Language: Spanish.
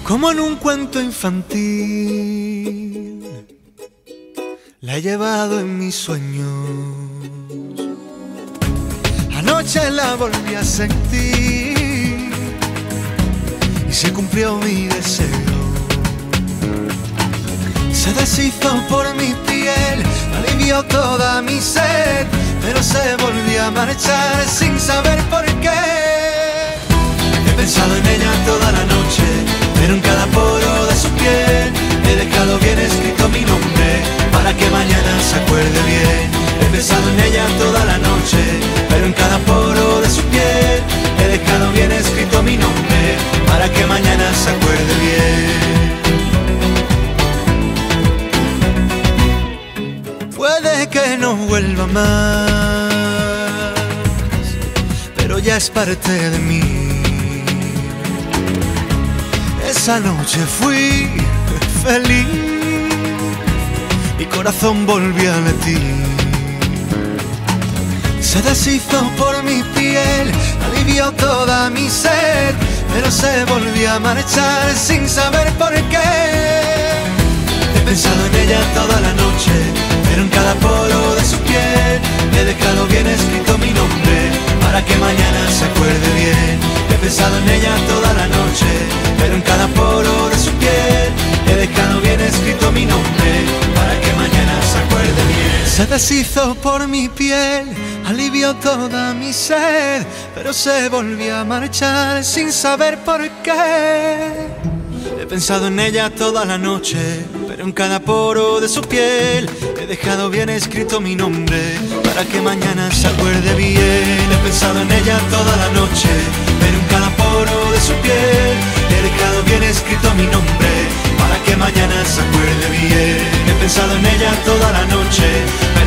Como en un cuento infantil, la he llevado en mis sueños. Anoche la volví a sentir y se cumplió mi deseo. Se deshizo por mi piel, alivió toda mi sed, pero se volvió a marchar sin saber por qué. He pensado en ella toda la noche, pero en cada poro de su piel he dejado bien escrito mi nombre para que mañana se acuerde bien. He pensado en ella toda la noche, pero en cada poro de su piel he dejado bien escrito mi nombre para que mañana se acuerde bien. Puede que no vuelva más, pero ya es parte de mí. Esa noche fui feliz, mi corazón volvió a latir. Se deshizo por mi piel, alivió toda mi sed, pero se volvió a marchar sin saber por qué. He pensado en ella toda la noche, pero en cada poro de su piel he dejado bien escrito mi nombre para que mañana se acuerde bien. He pensado en ella toda la noche, pero en cada poro de su piel he dejado bien escrito mi nombre para que mañana se acuerde bien. Se deshizo por mi piel, alivió toda mi sed, pero se volvió a marchar sin saber por qué. He pensado en ella toda la noche, pero en cada poro de su piel he dejado bien escrito mi nombre para que mañana se acuerde bien. He pensado en ella toda la noche, pero en cada poro de su piel he dejado bien escrito mi nombre para que mañana se acuerde bien. He pensado en ella toda la noche,